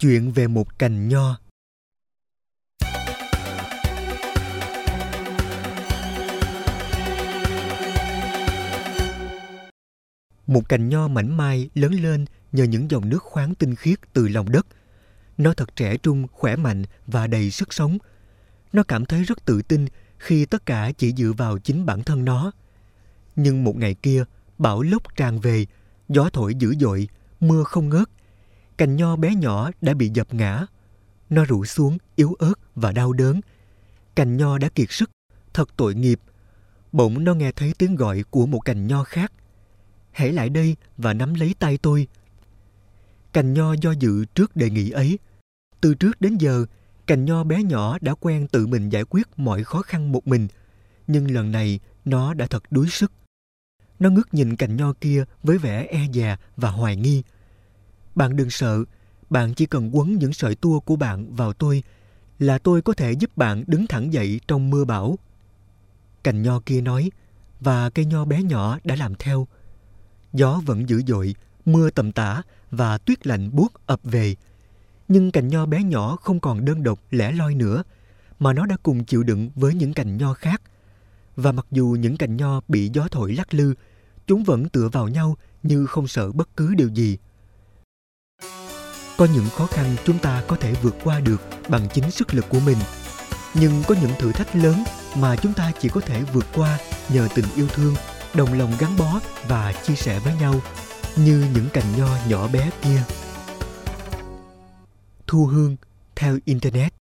Chuyện về một cành nho. Một cành nho mảnh mai lớn lên nhờ những dòng nước khoáng tinh khiết từ lòng đất. Nó thật trẻ trung, khỏe mạnh và đầy sức sống. Nó cảm thấy rất tự tin khi tất cả chỉ dựa vào chính bản thân nó. Nhưng một ngày kia, bão lốc tràn về, gió thổi dữ dội, mưa không ngớt. Cành nho bé nhỏ đã bị dập ngã. Nó rũ xuống, yếu ớt và đau đớn. Cành nho đã kiệt sức, thật tội nghiệp. Bỗng nó nghe thấy tiếng gọi của một cành nho khác. Hãy lại đây và nắm lấy tay tôi. Cành nho do dự trước đề nghị ấy. Từ trước đến giờ, cành nho bé nhỏ đã quen tự mình giải quyết mọi khó khăn một mình. Nhưng lần này, nó đã thật đuối sức. Nó ngước nhìn cành nho kia với vẻ e dè và hoài nghi. Bạn đừng sợ, bạn chỉ cần quấn những sợi tua của bạn vào tôi là tôi có thể giúp bạn đứng thẳng dậy trong mưa bão. Cành nho kia nói, và cây nho bé nhỏ đã làm theo. Gió vẫn dữ dội, mưa tầm tã và tuyết lạnh buốt ập về. Nhưng cành nho bé nhỏ không còn đơn độc lẻ loi nữa, mà nó đã cùng chịu đựng với những cành nho khác. Và mặc dù những cành nho bị gió thổi lắc lư, chúng vẫn tựa vào nhau như không sợ bất cứ điều gì. Có những khó khăn chúng ta có thể vượt qua được bằng chính sức lực của mình. Nhưng có những thử thách lớn mà chúng ta chỉ có thể vượt qua nhờ tình yêu thương, đồng lòng gắn bó và chia sẻ với nhau, như những cành nho nhỏ bé kia. Thu hương theo Internet.